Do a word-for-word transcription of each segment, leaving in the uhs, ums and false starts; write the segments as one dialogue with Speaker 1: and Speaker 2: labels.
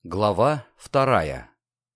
Speaker 1: Глава вторая.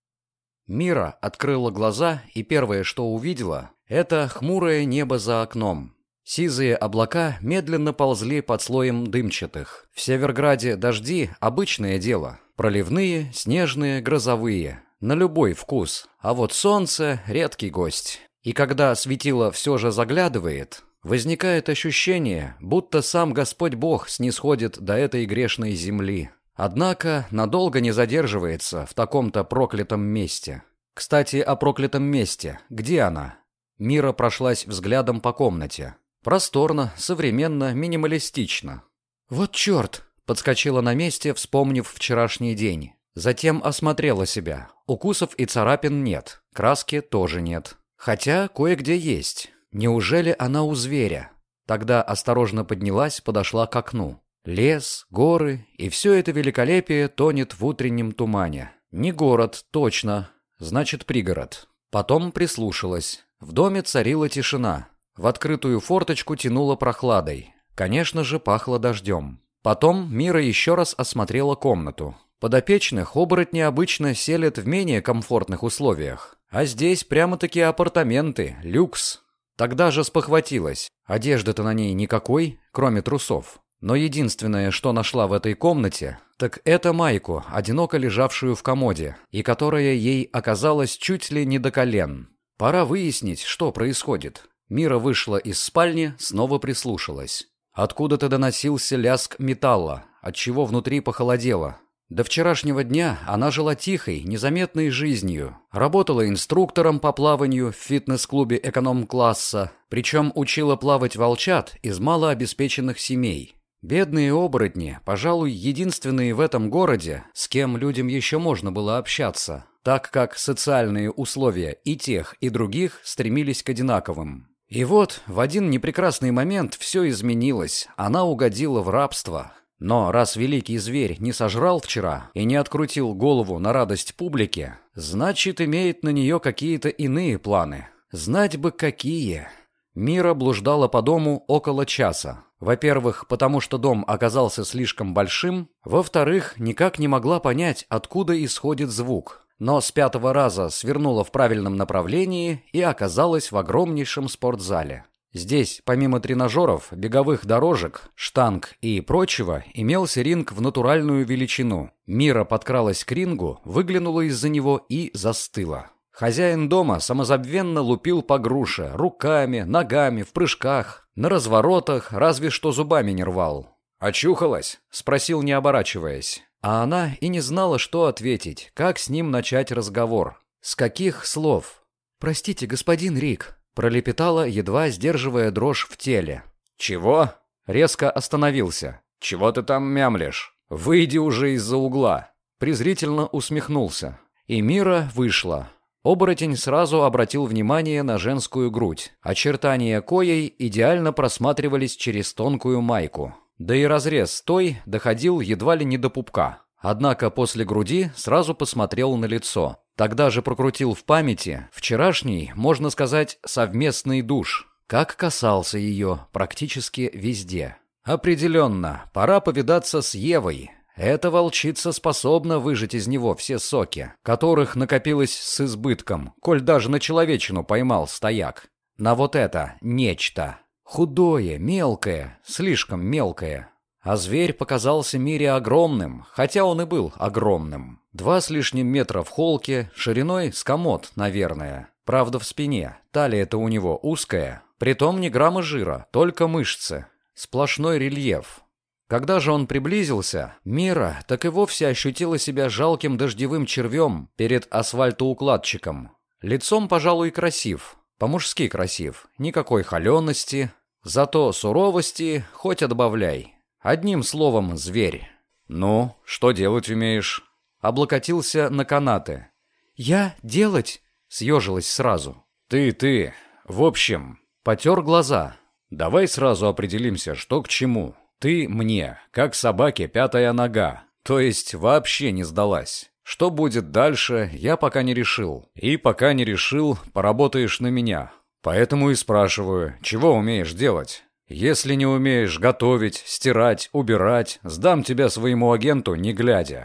Speaker 1: Мира открыла глаза, и первое, что увидела, это хмурое небо за окном. Сизые облака медленно ползли под слоем дымчатых. В Северграде дожди – обычное дело. Проливные, снежные, грозовые. На любой вкус. А вот солнце – редкий гость. И когда светило все же заглядывает, возникает ощущение, будто сам Господь Бог снисходит до этой грешной земли. Однако надолго не задерживается в таком-то проклятом месте. Кстати, о проклятом месте. Где она? Мира прошлась взглядом по комнате. Просторно, современно, минималистично. «Вот черт!» — подскочила на месте, вспомнив вчерашний день. Затем осмотрела себя. Укусов и царапин нет, краски тоже нет. Хотя кое-где есть. Неужели она у зверя? Тогда осторожно поднялась, подошла к окну. Лес, горы, и все это великолепие тонет в утреннем тумане. Не город, точно, значит пригород. Потом прислушалась. В доме царила тишина. В открытую форточку тянуло прохладой. Конечно же, пахло дождем. Потом Мира еще раз осмотрела комнату. Подопечных оборотни обычно селят в менее комфортных условиях. А здесь прямо-таки апартаменты, люкс. Тогда же спохватилась. Одежды-то на ней никакой, кроме трусов. Но единственное, что нашла в этой комнате, так это майку, одиноко лежавшую в комоде, и которая ей оказалась чуть ли не до колен. Пора выяснить, что происходит. Мира вышла из спальни, снова прислушалась. Откуда-то доносился лязг металла, отчего внутри похолодело. До вчерашнего дня она жила тихой, незаметной жизнью. Работала инструктором по плаванию в фитнес-клубе эконом-класса, причем учила плавать волчат из малообеспеченных семей. Бедные оборотни, пожалуй, единственные в этом городе, с кем людям еще можно было общаться, так как социальные условия и тех, и других стремились к одинаковым. И вот в один непрекрасный момент все изменилось, она угодила в рабство. Но раз великий зверь не сожрал вчера и не открутил голову на радость публике, значит, имеет на нее какие-то иные планы. Знать бы какие. Мира блуждала по дому около часа. Во-первых, потому что дом оказался слишком большим. Во-вторых, никак не могла понять, откуда исходит звук. Но с пятого раза свернула в правильном направлении и оказалась в огромнейшем спортзале. Здесь, помимо тренажеров, беговых дорожек, штанг и прочего, имелся ринг в натуральную величину. Мира подкралась к рингу, выглянула из-за него и застыла. Хозяин дома самозабвенно лупил по груше, руками, ногами, в прыжках, на разворотах, разве что зубами не рвал. «Очухалась?» — спросил, не оборачиваясь. А она и не знала, что ответить, как с ним начать разговор. С каких слов? «Простите, господин Рик», — пролепетала, едва сдерживая дрожь в теле. «Чего?» — резко остановился. «Чего ты там мямлишь? Выйди уже из-за угла!» Презрительно усмехнулся. И Мира вышла. Оборотень сразу обратил внимание на женскую грудь. Очертания коей идеально просматривались через тонкую майку. Да и разрез той доходил едва ли не до пупка. Однако после груди сразу посмотрел на лицо. Тогда же прокрутил в памяти вчерашний, можно сказать, совместный душ. Как касался ее практически везде. Определенно, пора повидаться с Евой. Эта волчица способна выжать из него все соки, которых накопилось с избытком, коль даже на человечину поймал стояк. На вот это нечто. Худое, мелкое, слишком мелкое. А зверь показался Мире огромным, хотя он и был огромным. Два с лишним метра в холке, шириной с комод, наверное. Правда, в спине. Талия-то у него узкая. Притом ни грамма жира, только мышцы. Сплошной рельеф. Когда же он приблизился, Мира так и вовсе ощутила себя жалким дождевым червем перед асфальтоукладчиком. Лицом, пожалуй, красив. По-мужски красив. Никакой холености. Зато суровости хоть отбавляй. Одним словом, зверь. «Ну, что делать умеешь?» Облокотился на канаты. «Я делать?» Съежилась сразу. «Ты, ты. В общем...» Потер глаза. «Давай сразу определимся, что к чему. Ты мне, как собаке пятая нога. То есть вообще не сдалась. Что будет дальше, я пока не решил. И пока не решил, поработаешь на меня. Поэтому и спрашиваю, чего умеешь делать? Если не умеешь готовить, стирать, убирать, сдам тебя своему агенту, не глядя».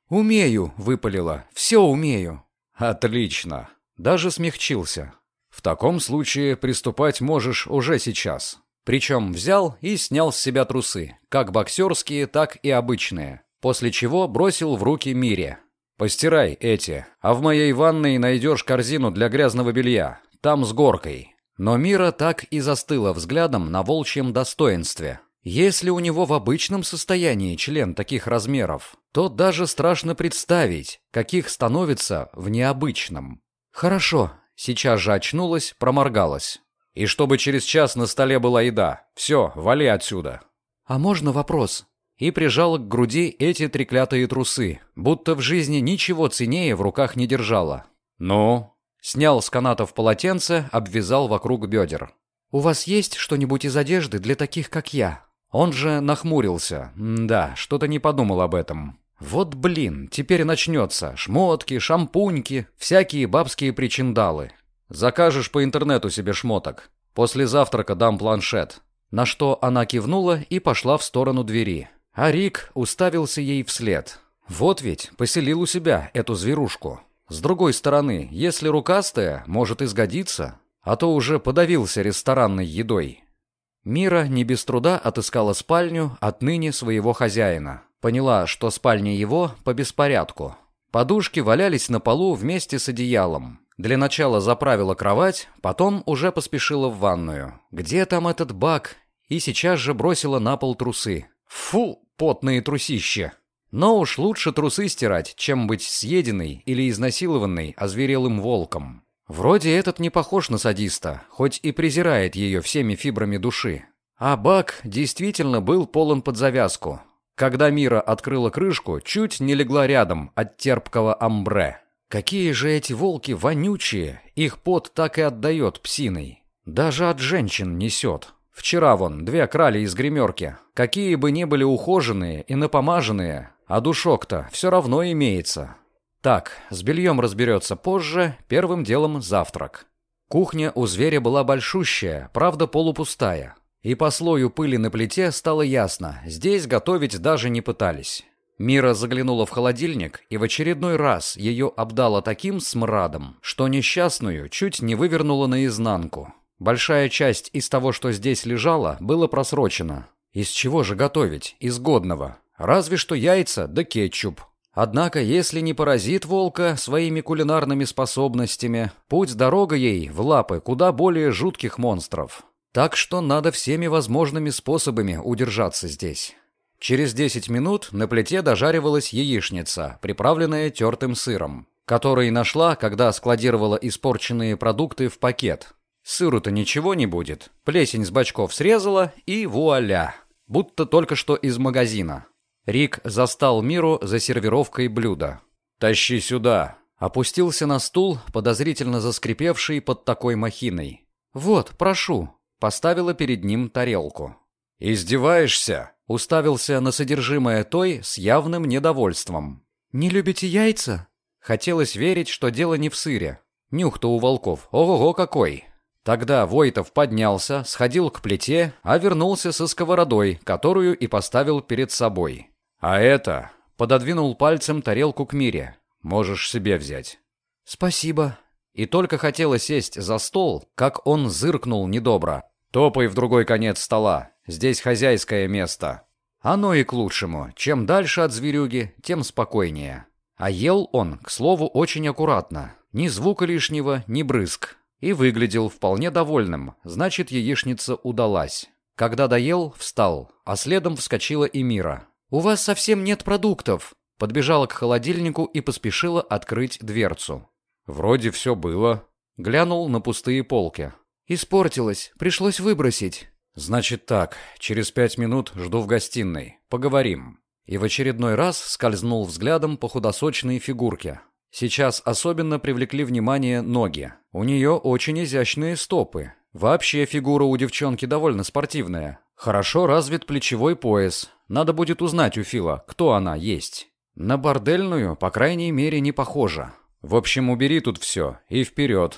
Speaker 1: «Умею», — выпалила. «Все умею». «Отлично». Даже смягчился. «В таком случае приступать можешь уже сейчас». Причем взял и снял с себя трусы, как боксерские, так и обычные, после чего бросил в руки Мире. «Постирай эти, а в моей ванной найдешь корзину для грязного белья, там с горкой». Но Мира так и застыла взглядом на волчьем достоинстве. Если у него в обычном состоянии член таких размеров, то даже страшно представить, каких становится в необычном. «Хорошо», сейчас же очнулась, проморгалась. «И чтобы через час на столе была еда. Все, вали отсюда». «А можно вопрос?» И прижала к груди эти треклятые трусы, будто в жизни ничего ценнее в руках не держала. «Ну?» Снял с канатов полотенце, обвязал вокруг бедер. «У вас есть что-нибудь из одежды для таких, как я?» Он же нахмурился. Да, что-то не подумал об этом. Вот блин, теперь начнется. Шмотки, шампуньки, всякие бабские причиндалы. Закажешь по интернету себе шмоток. После завтрака дам планшет. На что она кивнула и пошла в сторону двери. А Рик уставился ей вслед. Вот ведь поселил у себя эту зверушку. С другой стороны, если рукастая, может и сгодится. А то уже подавился ресторанной едой. Мира не без труда отыскала спальню отныне своего хозяина. Поняла, что спальня его по беспорядку. Подушки валялись на полу вместе с одеялом. Для начала заправила кровать, потом уже поспешила в ванную. Где там этот Бак? И сейчас же бросила на пол трусы. Фу, потные трусища. Но уж лучше трусы стирать, чем быть съеденной или изнасилованной озверелым волком. Вроде этот не похож на садиста, хоть и презирает ее всеми фибрами души. А Бак действительно был полон под завязку. Когда Мира открыла крышку, чуть не легла рядом от терпкого амбре. Какие же эти волки вонючие, их пот так и отдает псиной. Даже от женщин несет. Вчера вон две крали из гримерки. Какие бы ни были ухоженные и напомаженные, а душок-то все равно имеется. Так, с бельем разберется позже, первым делом завтрак. Кухня у зверя была большущая, правда полупустая. И по слою пыли на плите стало ясно, здесь готовить даже не пытались. Мира заглянула в холодильник, и в очередной раз ее обдало таким смрадом, что несчастную чуть не вывернула наизнанку. Большая часть из того, что здесь лежало, было просрочено. Из чего же готовить? Из годного. Разве что яйца да кетчуп. Однако, если не поразит волка своими кулинарными способностями, путь-дорога ей в лапы куда более жутких монстров. Так что надо всеми возможными способами удержаться здесь. Через десять минут на плите дожаривалась яичница, приправленная тертым сыром, который нашла, когда складировала испорченные продукты в пакет. Сыру-то ничего не будет. Плесень с бочков срезала, и вуаля! Будто только что из магазина. Рик застал Миру за сервировкой блюда. «Тащи сюда!» Опустился на стул, подозрительно заскрипевший под такой махиной. «Вот, прошу!» Поставила перед ним тарелку. «Издеваешься?» Уставился на содержимое той с явным недовольством. «Не любите яйца?» Хотелось верить, что дело не в сыре. Нюх-то у волков, ого-го какой! Тогда Войтов поднялся, сходил к плите, а вернулся со сковородой, которую и поставил перед собой. «А это...» — пододвинул пальцем тарелку к Мире. «Можешь себе взять». «Спасибо». И только хотела сесть за стол, как он зыркнул недобро. «Топай в другой конец стола. Здесь хозяйское место». Оно и к лучшему. Чем дальше от зверюги, тем спокойнее. А ел он, к слову, очень аккуратно. Ни звука лишнего, ни брызг. И выглядел вполне довольным. Значит, яичница удалась. Когда доел, встал. А следом вскочила и Мира. «У вас совсем нет продуктов». Подбежала к холодильнику и поспешила открыть дверцу. «Вроде все было». Глянул на пустые полки. «Испортилось. Пришлось выбросить». «Значит так, через пять минут жду в гостиной. Поговорим». И в очередной раз скользнул взглядом по худосочной фигурке. Сейчас особенно привлекли внимание ноги. У нее очень изящные стопы. Вообще фигура у девчонки довольно спортивная. Хорошо развит плечевой пояс. Надо будет узнать у Фила, кто она есть. На бордельную, по крайней мере, не похожа. В общем, убери тут все и вперед.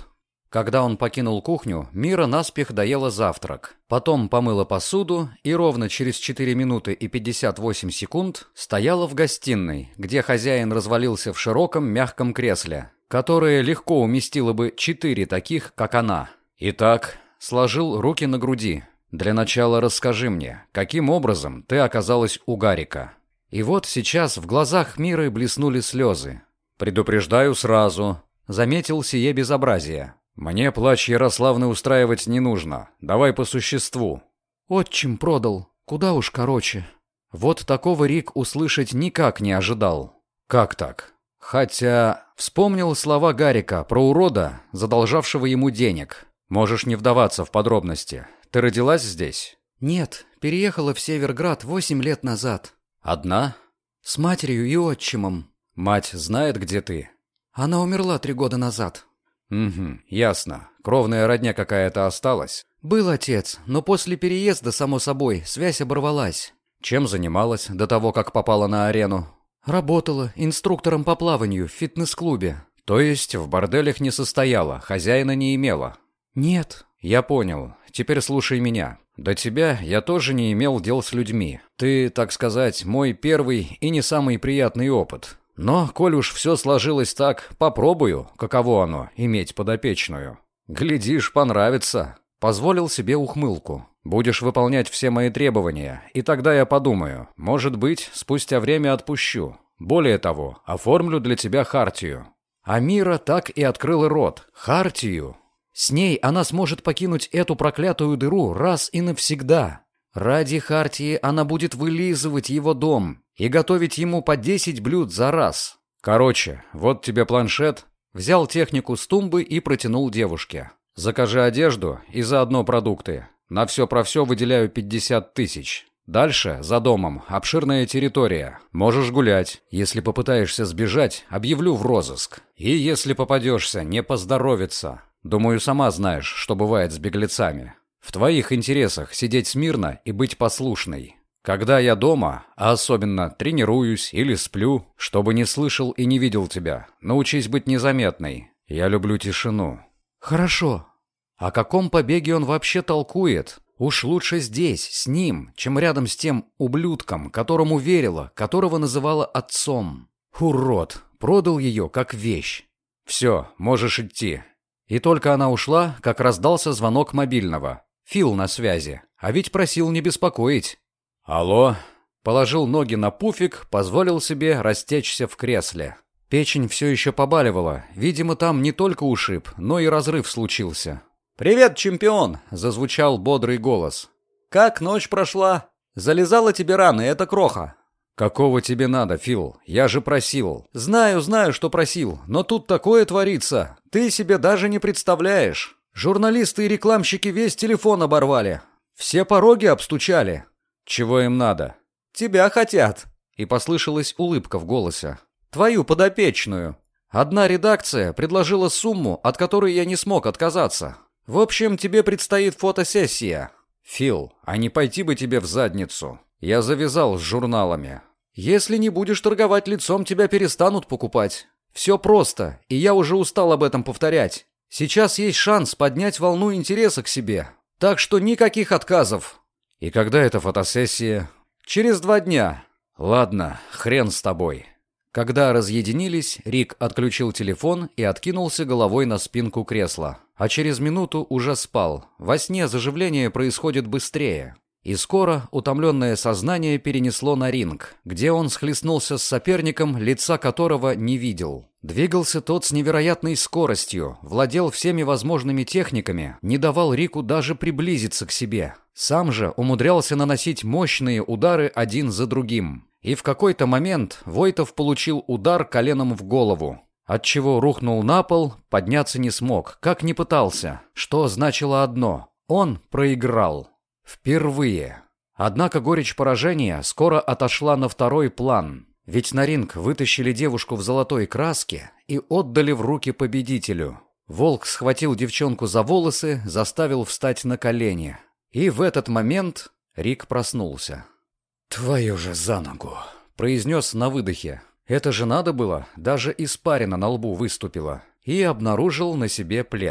Speaker 1: Когда он покинул кухню, Мира наспех доела завтрак, потом помыла посуду и ровно через четыре минуты и пятьдесят восемь секунд стояла в гостиной, где хозяин развалился в широком мягком кресле, которое легко уместило бы четыре таких, как она. Итак, сложил руки на груди. Для начала расскажи мне, каким образом ты оказалась у Гарика? И вот сейчас в глазах Миры блеснули слезы. Предупреждаю сразу, заметил сие безобразие. «Мне плач Ярославны устраивать не нужно. Давай по существу». «Отчим продал. Куда уж короче». Вот такого Рик услышать никак не ожидал. «Как так?» Хотя вспомнил слова Гарика про урода, задолжавшего ему денег. «Можешь не вдаваться в подробности. Ты родилась здесь?» «Нет, переехала в Северград восемь лет назад». «Одна?» «С матерью и отчимом». «Мать знает, где ты?» «Она умерла три года назад». «Угу, ясно. Кровная родня какая-то осталась?» «Был отец, но после переезда, само собой, связь оборвалась». «Чем занималась до того, как попала на арену?» «Работала инструктором по плаванию в фитнес-клубе». «То есть в борделях не состояла, хозяина не имела?» «Нет». «Я понял. Теперь слушай меня. До тебя я тоже не имел дел с людьми. Ты, так сказать, мой первый и не самый приятный опыт». Но, коль уж все сложилось так, попробую, каково оно, иметь подопечную. Глядишь, понравится. Позволил себе ухмылку. Будешь выполнять все мои требования, и тогда я подумаю. Может быть, спустя время отпущу. Более того, оформлю для тебя хартию. А Мира так и открыла рот. Хартию. С ней она сможет покинуть эту проклятую дыру раз и навсегда. Ради хартии она будет вылизывать его дом и готовить ему по десять блюд за раз. Короче, вот тебе планшет. Взял технику с тумбы и протянул девушке. Закажи одежду и заодно продукты. На все про все выделяю пятьдесят тысяч. Дальше, за домом, обширная территория. Можешь гулять. Если попытаешься сбежать, объявлю в розыск. И если попадешься, не поздоровится. Думаю, сама знаешь, что бывает с беглецами. В твоих интересах сидеть смирно и быть послушной. Когда я дома, а особенно тренируюсь или сплю, чтобы не слышал и не видел тебя, научись быть незаметной. Я люблю тишину». «Хорошо. О каком побеге он вообще толкует? Уж лучше здесь, с ним, чем рядом с тем ублюдком, которому верила, которого называла отцом. Урод, продал ее как вещь. Все, можешь идти». И только она ушла, как раздался звонок мобильного. Фил на связи, а ведь просил не беспокоить. «Алло?» Положил ноги на пуфик, позволил себе растечься в кресле. Печень все еще побаливала, видимо, там не только ушиб, но и разрыв случился. «Привет, чемпион!» — зазвучал бодрый голос. «Как ночь прошла? Залезала тебе раны, это кроха». «Какого тебе надо, Фил? Я же просил». «Знаю, знаю, что просил, но тут такое творится. Ты себе даже не представляешь. Журналисты и рекламщики весь телефон оборвали. Все пороги обстучали». «Чего им надо?» «Тебя хотят». И послышалась улыбка в голосе. «Твою подопечную. Одна редакция предложила сумму, от которой я не смог отказаться. В общем, тебе предстоит фотосессия». «Фил, а не пойти бы тебе в задницу? Я завязал с журналами». «Если не будешь торговать лицом, тебя перестанут покупать. Все просто, и я уже устал об этом повторять. Сейчас есть шанс поднять волну интереса к себе. Так что никаких отказов». «И когда эта фотосессия?» «Через два дня». «Ладно, хрен с тобой». Когда разъединились, Рик отключил телефон и откинулся головой на спинку кресла. А через минуту уже спал. Во сне заживление происходит быстрее. И скоро утомленное сознание перенесло на ринг, где он схлестнулся с соперником, лица которого не видел. Двигался тот с невероятной скоростью, владел всеми возможными техниками, не давал Рику даже приблизиться к себе. Сам же умудрялся наносить мощные удары один за другим. И в какой-то момент Войтов получил удар коленом в голову, отчего рухнул на пол, подняться не смог, как ни пытался, что значило одно – он проиграл. Впервые. Однако горечь поражения скоро отошла на второй план, ведь на ринг вытащили девушку в золотой краске и отдали в руки победителю. Волк схватил девчонку за волосы, заставил встать на колени. И в этот момент Рик проснулся. «Твою же за ногу!» — произнес на выдохе. Это же надо было, даже испарина на лбу выступила. И обнаружил на себе плед.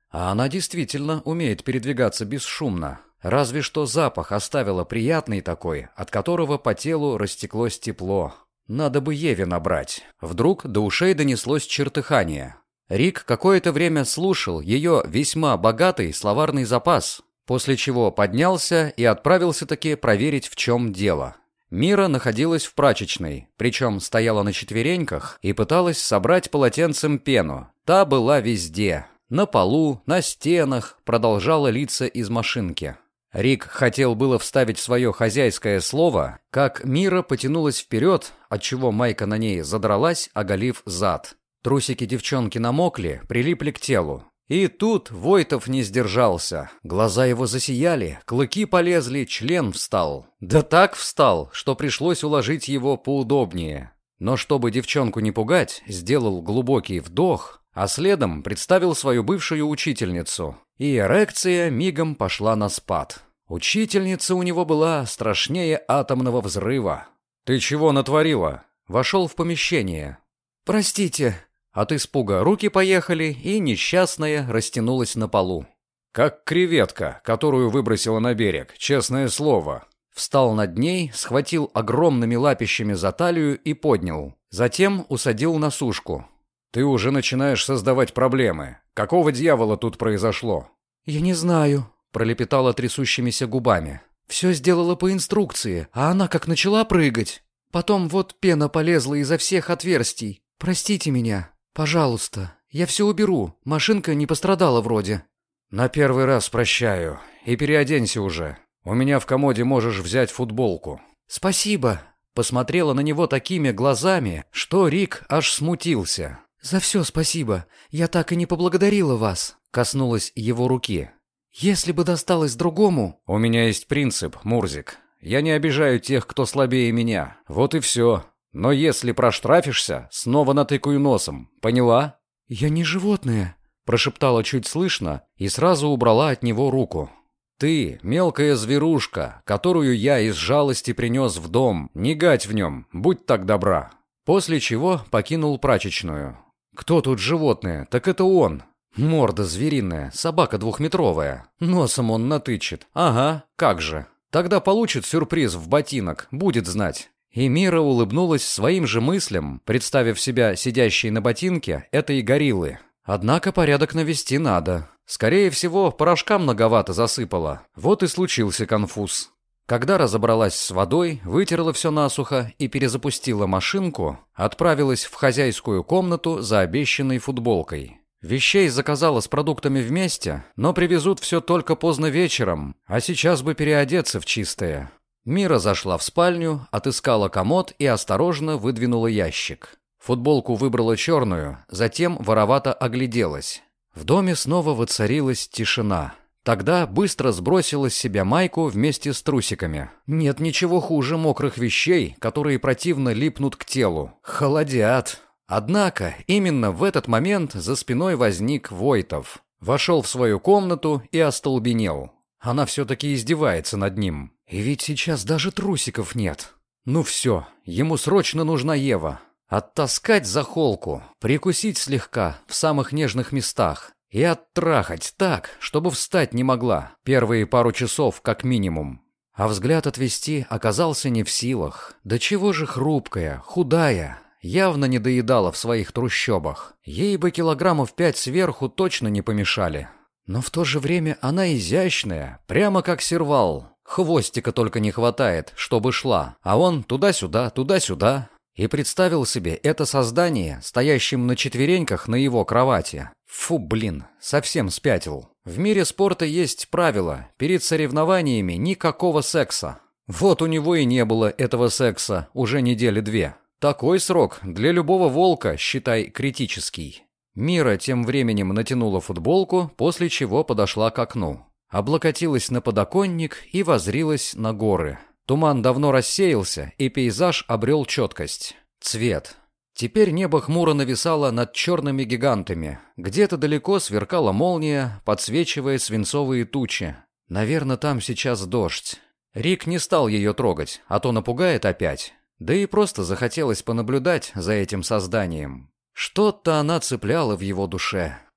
Speaker 1: А она действительно умеет передвигаться бесшумно. Разве что запах оставила приятный такой, от которого по телу растеклось тепло. Надо бы Еве набрать. Вдруг до ушей донеслось чертыхание. Рик какое-то время слушал ее весьма богатый словарный запас, после чего поднялся и отправился-таки проверить, в чем дело. Мира находилась в прачечной, причем стояла на четвереньках и пыталась собрать полотенцем пену. Та была везде. На полу, на стенах, продолжала литься из машинки. Рик хотел было вставить свое хозяйское слово, как Мира потянулась вперед, отчего майка на ней задралась, оголив зад. Трусики девчонки намокли, прилипли к телу. И тут Войтов не сдержался. Глаза его засияли, клыки полезли, член встал. Да так встал, что пришлось уложить его поудобнее. Но чтобы девчонку не пугать, сделал глубокий вдох, а следом представил свою бывшую учительницу. И эрекция мигом пошла на спад. Учительница у него была страшнее атомного взрыва. «Ты чего натворила?» Вошел в помещение. «Простите». От испуга руки поехали, и несчастная растянулась на полу. «Как креветка, которую выбросила на берег, честное слово». Встал над ней, схватил огромными лапищами за талию и поднял. Затем усадил на сушку. «Ты уже начинаешь создавать проблемы. Какого дьявола тут произошло?» «Я не знаю», — пролепетала трясущимися губами. «Все сделала по инструкции, а она как начала прыгать. Потом вот пена полезла изо всех отверстий. Простите меня. «Пожалуйста, я все уберу, машинка не пострадала вроде». «На первый раз прощаю. И переоденься уже. У меня в комоде можешь взять футболку». «Спасибо», — посмотрела на него такими глазами, что Рик аж смутился. «За все спасибо. Я так и не поблагодарила вас», — коснулась его руки. «Если бы досталось другому...» «У меня есть принцип, Мурзик. Я не обижаю тех, кто слабее меня. Вот и все. Но если проштрафишься, снова натыкаю носом. Поняла?» «Я не животное», — прошептала чуть слышно и сразу убрала от него руку. «Ты, мелкая зверушка, которую я из жалости принес в дом. Не гать в нем, будь так добра». После чего покинул прачечную. «Кто тут животное? Так это он. Морда звериная, собака двухметровая. Носом он натычет. Ага, как же. Тогда получит сюрприз в ботинок, будет знать». И Мира улыбнулась своим же мыслям, представив себя сидящей на ботинке этой гориллы. Однако порядок навести надо. Скорее всего, порошка многовато засыпала. Вот и случился конфуз. Когда разобралась с водой, вытерла все насухо и перезапустила машинку, отправилась в хозяйскую комнату за обещанной футболкой. Вещей заказала с продуктами вместе, но привезут все только поздно вечером, а сейчас бы переодеться в чистое. Мира зашла в спальню, отыскала комод и осторожно выдвинула ящик. Футболку выбрала черную, затем воровато огляделась. В доме снова воцарилась тишина. Тогда быстро сбросила с себя майку вместе с трусиками. Нет ничего хуже мокрых вещей, которые противно липнут к телу. Холодят. Однако именно в этот момент за спиной возник Войтов. Вошел в свою комнату и остолбенел. Она все-таки издевается над ним. И ведь сейчас даже трусиков нет. Ну все, ему срочно нужна Ева. Оттаскать за холку, прикусить слегка в самых нежных местах и оттрахать так, чтобы встать не могла, первые пару часов как минимум. А взгляд отвести оказался не в силах. Да чего же хрупкая, худая, явно не доедала в своих трущобах. Ей бы килограммов пять сверху точно не помешали. Но в то же время она изящная, прямо как сервал. Хвостика только не хватает, чтобы шла, а он туда-сюда, туда-сюда. И представил себе это создание, стоящим на четвереньках на его кровати. Фу, блин, совсем спятил. В мире спорта есть правило: перед соревнованиями никакого секса. Вот у него и не было этого секса уже недели две. Такой срок для любого волка, считай, критический. Мира тем временем натянула футболку, после чего подошла к окну. Облокотилась на подоконник и воззрилась на горы. Туман давно рассеялся, и пейзаж обрел четкость. Цвет. Теперь небо хмуро нависало над черными гигантами. Где-то далеко сверкала молния, подсвечивая свинцовые тучи. Наверное, там сейчас дождь. Рик не стал ее трогать, а то напугает опять. Да и просто захотелось понаблюдать за этим созданием. Что-то она цепляла в его душе.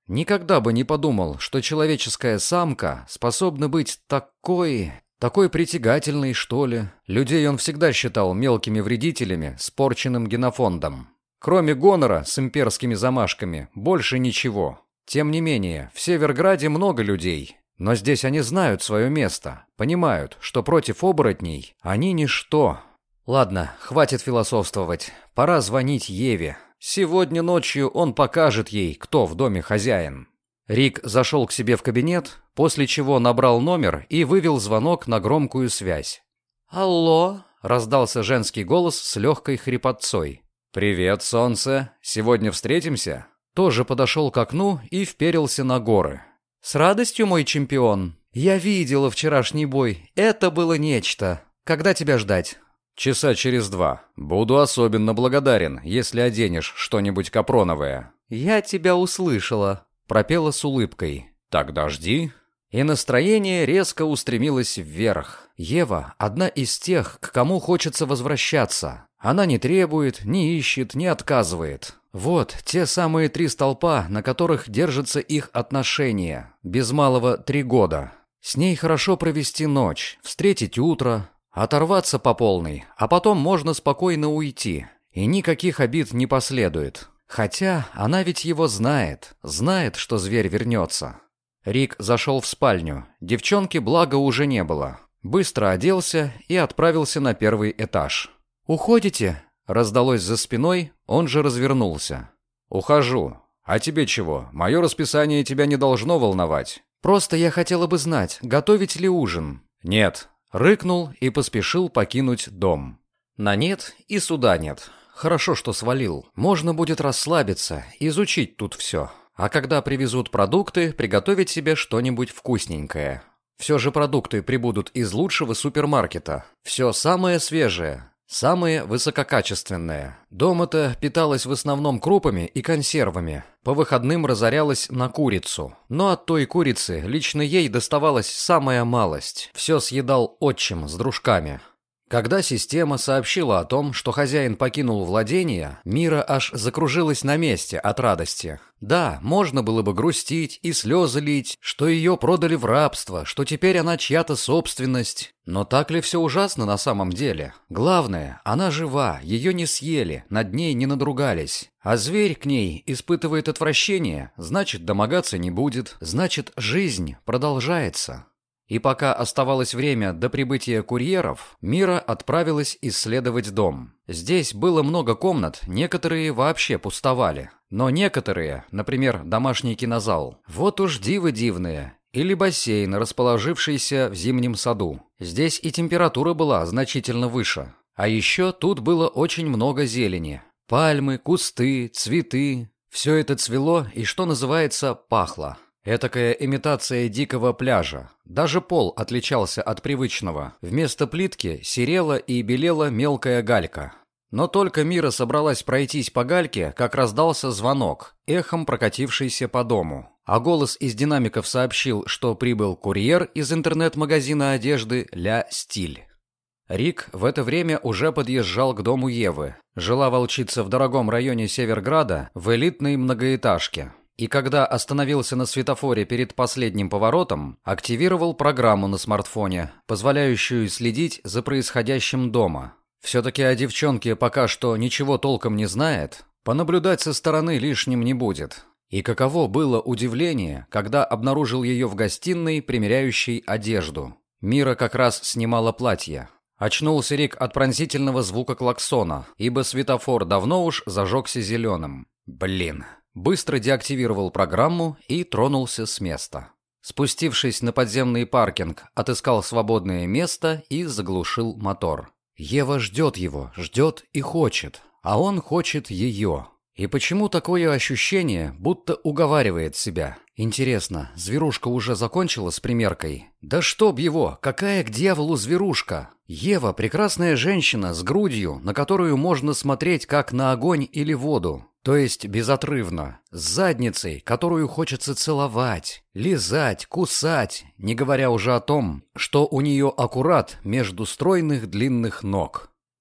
Speaker 1: Никогда бы не подумал, что человеческая самка способна быть такой... такой притягательной, что ли. Людей он всегда считал мелкими вредителями с порченным генофондом. Кроме гонора с имперскими замашками, больше ничего. Тем не менее, в Северграде много людей. Но здесь они знают свое место, понимают, что против оборотней они ничто. Ладно, хватит философствовать, пора звонить Еве. Сегодня ночью он покажет ей, кто в доме хозяин. Рик зашел к себе в кабинет, после чего набрал номер и вывел звонок на громкую связь. «Алло?» – раздался женский голос с легкой хрипотцой. «Привет, солнце. Сегодня встретимся?» Тоже подошел к окну и вперился на горы. «С радостью, мой чемпион. Я видела вчерашний бой. Это было нечто. Когда тебя ждать?» «Часа через два. Буду особенно благодарен, если оденешь что-нибудь капроновое». «Я тебя услышала», — пропела с улыбкой. «Тогда жди». И настроение резко устремилось вверх. Ева — одна из тех, к кому хочется возвращаться. Она не требует, не ищет, не отказывает. Вот те самые три столпа, на которых держатся их отношения. Без малого три года. С ней хорошо провести ночь, встретить утро, оторваться по полной, а потом можно спокойно уйти. И никаких обид не последует. Хотя она ведь его знает, знает, что зверь вернется. Рик зашел в спальню. Девчонки, благо, уже не было. Быстро оделся и отправился на первый этаж. «Уходите?» — раздалось за спиной, он же развернулся. «Ухожу. А тебе чего? Мое расписание тебя не должно волновать». «Просто я хотела бы знать, готовить ли ужин?» «Нет». Рыкнул и поспешил покинуть дом. На нет и суда нет. Хорошо, что свалил. Можно будет расслабиться, изучить тут все. А когда привезут продукты, приготовить себе что-нибудь вкусненькое. Все же продукты прибудут из лучшего супермаркета. Все самое свежее, самое высококачественное. Дома-то питалась в основном крупами и консервами. По выходным разорялась на курицу. Но от той курицы лично ей доставалась самая малость. Все съедал отчим с дружками. Когда система сообщила о том, что хозяин покинул владение, Мира аж закружилась на месте от радости. Да, можно было бы грустить и слезы лить, что ее продали в рабство, что теперь она чья-то собственность. Но так ли все ужасно на самом деле? Главное, она жива, ее не съели, над ней не надругались. А зверь к ней испытывает отвращение, значит, домогаться не будет, значит, жизнь продолжается. И пока оставалось время до прибытия курьеров, Мира отправилась исследовать дом. Здесь было много комнат, некоторые вообще пустовали. Но некоторые, например, домашний кинозал, вот уж дивы дивные. Или бассейн, расположившийся в зимнем саду. Здесь и температура была значительно выше. А еще тут было очень много зелени. Пальмы, кусты, цветы. Все это цвело и, что называется, пахло. Этакая имитация дикого пляжа. Даже пол отличался от привычного. Вместо плитки серела и белела мелкая галька. Но только Мира собралась пройтись по гальке, как раздался звонок, эхом прокатившийся по дому. А голос из динамиков сообщил, что прибыл курьер из интернет-магазина одежды «Ля Стиль». Рик в это время уже подъезжал к дому Евы. Жила волчица в дорогом районе Северграда в элитной многоэтажке. И когда остановился на светофоре перед последним поворотом, активировал программу на смартфоне, позволяющую следить за происходящим дома. Все-таки о девчонке пока что ничего толком не знает, понаблюдать со стороны лишним не будет. И каково было удивление, когда обнаружил ее в гостиной, примеряющей одежду. Мира как раз снимала платье. Очнулся Рик от пронзительного звука клаксона, ибо светофор давно уж зажегся зеленым. Блин. Быстро деактивировал программу и тронулся с места. Спустившись на подземный паркинг, отыскал свободное место и заглушил мотор. Ева ждет его, ждет и хочет, а он хочет ее. И почему такое ощущение, будто уговаривает себя? Интересно, зверушка уже закончила с примеркой? Да чтоб его, какая к дьяволу зверушка? Ева – прекрасная женщина с грудью, на которую можно смотреть как на огонь или воду. То есть безотрывно, с задницей, которую хочется целовать, лизать, кусать, не говоря уже о том, что у нее аккурат между стройных длинных ног.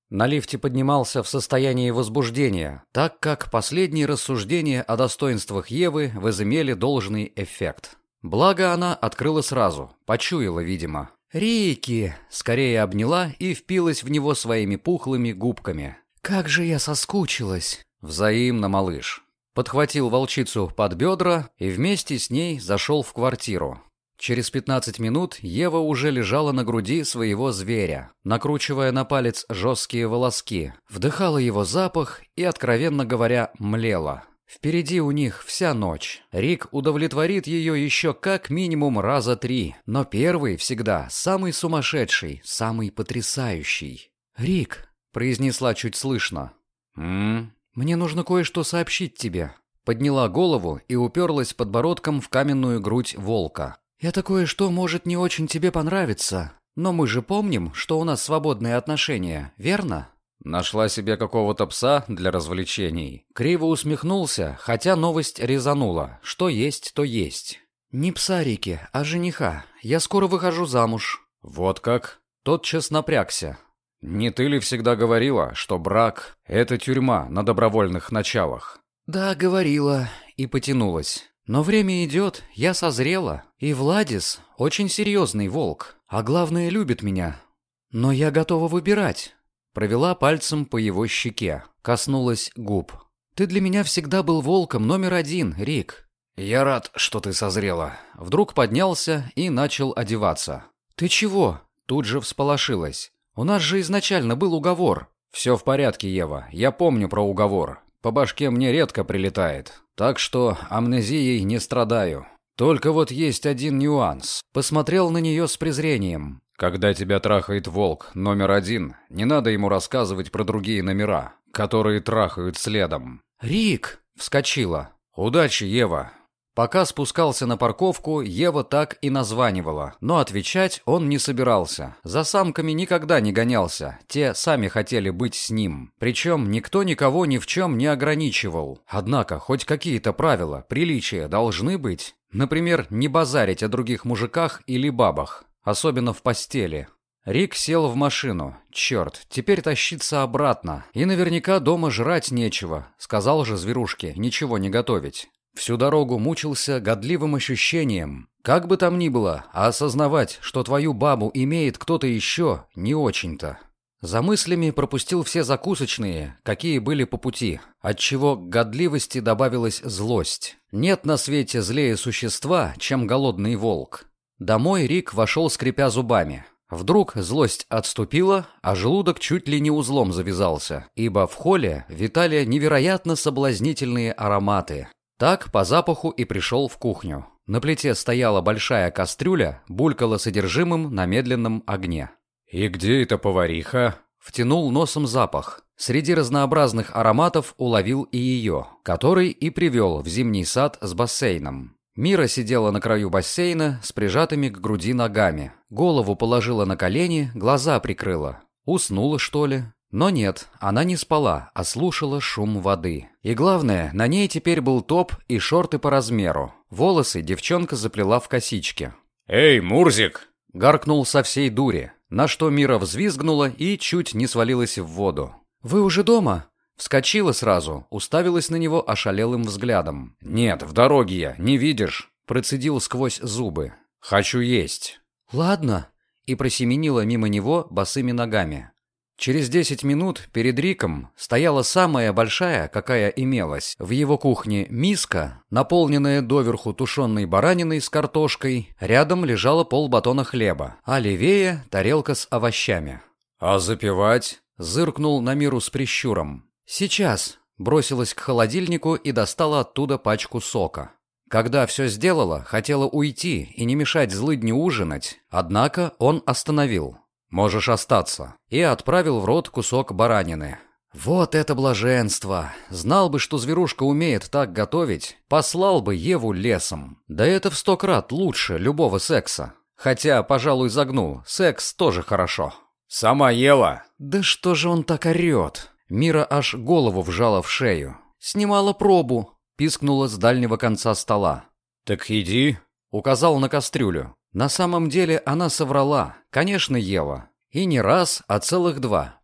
Speaker 1: На лифте поднимался в состоянии возбуждения, так как последние рассуждения о достоинствах Евы возымели должный эффект. Благо она открыла сразу, почуяла, видимо. «Рики!» — скорее обняла и впилась в него своими пухлыми губками. «Как же я соскучилась!» «Взаимно, малыш!» Подхватил волчицу под бедра и вместе с ней зашел в квартиру. Через пятнадцать минут Ева уже лежала на груди своего зверя, накручивая на палец жесткие волоски, вдыхала его запах и, откровенно говоря, млела. Впереди у них вся ночь. Рик удовлетворит ее еще как минимум раза три, но первый всегда самый сумасшедший, самый потрясающий. «Рик», — произнесла чуть слышно. «М-м, мне нужно кое-что сообщить тебе». Подняла голову и уперлась подбородком в каменную грудь волка. «Это кое-что может не очень тебе понравиться, но мы же помним, что у нас свободные отношения, верно?» Нашла себе какого-то пса для развлечений. Криво усмехнулся, хотя новость резанула. Что есть, то есть. «Не пса, Рики, а жениха. Я скоро выхожу замуж». «Вот как?» Тотчас напрягся. «Не ты ли всегда говорила, что брак — это тюрьма на добровольных началах?» «Да, говорила», и потянулась. «Но время идет, я созрела, и Владис очень серьезный волк, а главное, любит меня. Но я готова выбирать». Провела пальцем по его щеке, коснулась губ. «Ты для меня всегда был волком номер один, Рик». «Я рад, что ты созрела». Вдруг поднялся и начал одеваться. «Ты чего?» Тут же всполошилась. «У нас же изначально был уговор». «Все в порядке, Ева, я помню про уговор. По башке мне редко прилетает, так что амнезией не страдаю. Только вот есть один нюанс». Посмотрел на нее с презрением. «Когда тебя трахает волк номер один, не надо ему рассказывать про другие номера, которые трахают следом». «Рик!» — вскочила. «Удачи, Ева!» Пока спускался на парковку, Ева так и названивала, но отвечать он не собирался. За самками никогда не гонялся, те сами хотели быть с ним. Причем никто никого ни в чем не ограничивал. Однако хоть какие-то правила, приличия должны быть. Например, не базарить о других мужиках или бабах. Особенно в постели. Рик сел в машину. Черт, теперь тащиться обратно. И наверняка дома жрать нечего. Сказал же зверушке ничего не готовить. Всю дорогу мучился годливым ощущением. Как бы там ни было, а осознавать, что твою бабу имеет кто-то еще, не очень-то. За мыслями пропустил все закусочные, какие были по пути, отчего к годливости добавилась злость. Нет на свете злее существа, чем голодный волк. Домой Рик вошел, скрипя зубами. Вдруг злость отступила, а желудок чуть ли не узлом завязался, ибо в холле витали невероятно соблазнительные ароматы. Так по запаху и пришел в кухню. На плите стояла большая кастрюля, булькала содержимым на медленном огне. «И где эта повариха?» Втянул носом запах. Среди разнообразных ароматов уловил и ее, который и привел в зимний сад с бассейном. Мира сидела на краю бассейна с прижатыми к груди ногами. Голову положила на колени, глаза прикрыла. Уснула, что ли? Но нет, она не спала, а слушала шум воды. И главное, на ней теперь был топ и шорты по размеру. Волосы девчонка заплела в косички. «Эй, Мурзик!» — гаркнул со всей дури, на что Мира взвизгнула и чуть не свалилась в воду. «Вы уже дома?» Вскочила сразу, уставилась на него ошалелым взглядом. «Нет, в дороге я, не видишь?» Процедил сквозь зубы. «Хочу есть». «Ладно», и просеменила мимо него босыми ногами. Через десять минут перед Риком стояла самая большая, какая имелась, в его кухне миска, наполненная доверху тушеной бараниной с картошкой, рядом лежало полбатона хлеба, а левее тарелка с овощами. «А запивать?» — зыркнул на Миру с прищуром. «Сейчас», — бросилась к холодильнику и достала оттуда пачку сока. Когда все сделала, хотела уйти и не мешать злыдню ужинать, однако он остановил. «Можешь остаться», и отправил в рот кусок баранины. Вот это блаженство! Знал бы, что зверушка умеет так готовить, послал бы Еву лесом. Да это в сто крат лучше любого секса. Хотя, пожалуй, загнул, секс тоже хорошо. «Сама ела?» «Да что же он так орет?» Мира аж голову вжала в шею. «Снимала пробу», — пискнула с дальнего конца стола. «Так иди», — указал на кастрюлю. На самом деле она соврала, конечно, ела. И не раз, а целых два.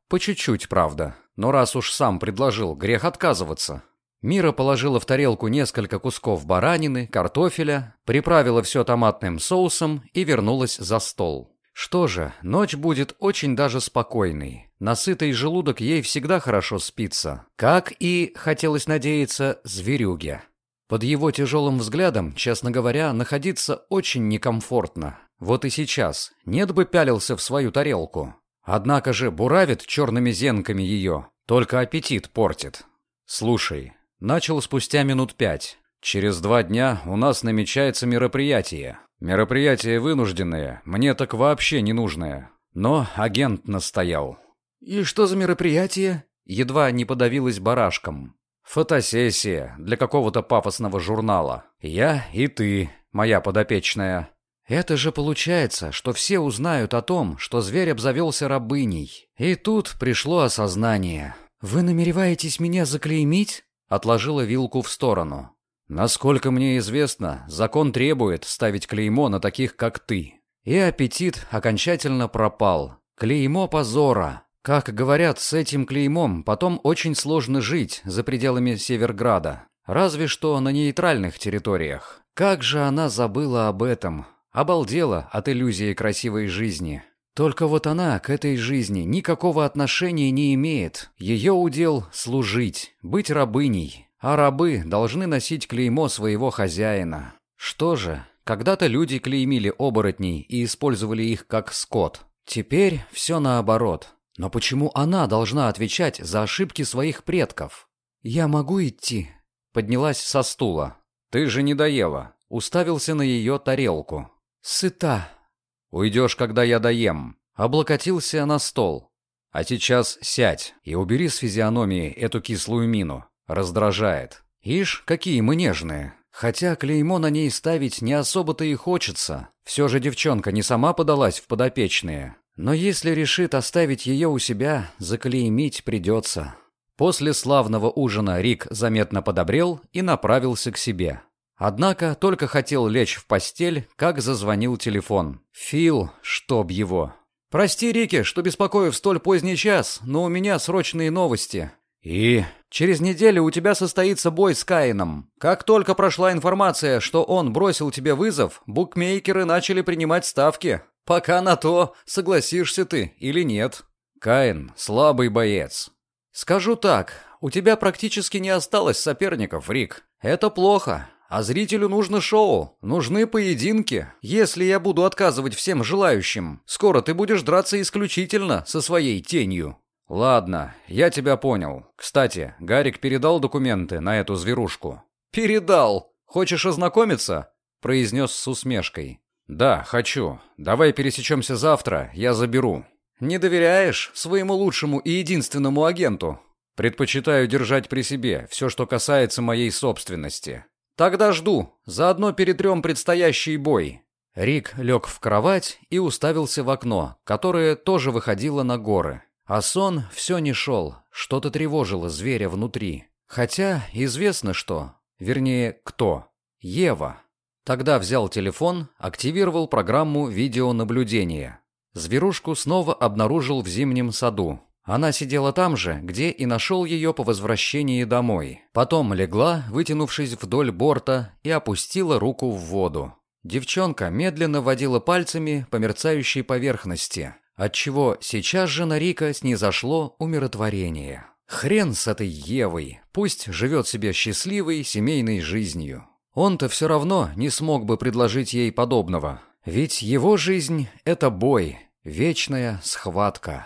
Speaker 1: По чуть-чуть, правда. Но раз уж сам предложил, грех отказываться. Мира положила в тарелку несколько кусков баранины, картофеля, приправила все томатным соусом и вернулась за стол. Что же, ночь будет очень даже спокойной. На сытый желудок ей всегда хорошо спится. Как и, хотелось надеяться, зверюге. Под его тяжелым взглядом, честно говоря, находиться очень некомфортно. Вот и сейчас. Нет бы пялился в свою тарелку. Однако же буравит черными зенками ее. Только аппетит портит. «Слушай», — начал спустя минут пять. «Через два дня у нас намечается мероприятие. Мероприятие вынужденное, мне так вообще не нужное. Но агент настоял». «И что за мероприятие?» Едва не подавилась барашком. «Фотосессия для какого-то пафосного журнала. Я и ты, моя подопечная». Это же получается, что все узнают о том, что зверь обзавелся рабыней. И тут пришло осознание. «Вы намереваетесь меня заклеймить?» Отложила вилку в сторону. «Насколько мне известно, закон требует ставить клеймо на таких, как ты». И аппетит окончательно пропал. Клеймо позора. Как говорят, с этим клеймом потом очень сложно жить за пределами Северграда. Разве что на нейтральных территориях. Как же она забыла об этом. Обалдела от иллюзии красивой жизни. Только вот она к этой жизни никакого отношения не имеет. Ее удел — служить, быть рабыней. А рабы должны носить клеймо своего хозяина. Что же, когда-то люди клеймили оборотней и использовали их как скот. Теперь все наоборот. Но почему она должна отвечать за ошибки своих предков? «Я могу идти?» Поднялась со стула. «Ты же не доела». Уставился на ее тарелку. «Сыта». «Уйдешь, когда я доем». Облокотился на стол. «А сейчас сядь и убери с физиономии эту кислую мину. Раздражает. Ишь, какие мы нежные. Хотя клеймо на ней ставить не особо-то и хочется. Все же девчонка не сама подалась в подопечные. Но если решит оставить ее у себя, заклеймить придется». После славного ужина Рик заметно подобрел и направился к себе. Однако только хотел лечь в постель, как зазвонил телефон. Фил, чтоб его. «Прости, Рики, что беспокою в столь поздний час, но у меня срочные новости». «И?» «Через неделю у тебя состоится бой с Каином. Как только прошла информация, что он бросил тебе вызов, букмекеры начали принимать ставки. Пока на то, согласишься ты или нет». «Каин — слабый боец». «Скажу так, у тебя практически не осталось соперников, Рик. Это плохо. А зрителю нужно шоу, нужны поединки. Если я буду отказывать всем желающим, скоро ты будешь драться исключительно со своей тенью». «Ладно, я тебя понял. Кстати, Гарик передал документы на эту зверушку». «Передал. Хочешь ознакомиться?» — произнес с усмешкой. «Да, хочу. Давай пересечемся завтра, я заберу». «Не доверяешь своему лучшему и единственному агенту?» «Предпочитаю держать при себе все, что касается моей собственности». «Тогда жду. Заодно перетрем предстоящий бой». Рик лег в кровать и уставился в окно, которое тоже выходило на горы. А сон все не шел, что-то тревожило зверя внутри. Хотя известно что, вернее, кто. Ева. Тогда взял телефон, активировал программу видеонаблюдения. Зверушку снова обнаружил в зимнем саду. Она сидела там же, где и нашел ее по возвращении домой. Потом легла, вытянувшись вдоль борта, и опустила руку в воду. Девчонка медленно водила пальцами по мерцающей поверхности, отчего сейчас же на Рика снизошло умиротворение. Хрен с этой Евой, пусть живет себе счастливой семейной жизнью. Он-то все равно не смог бы предложить ей подобного. Ведь его жизнь — это бой, вечная схватка.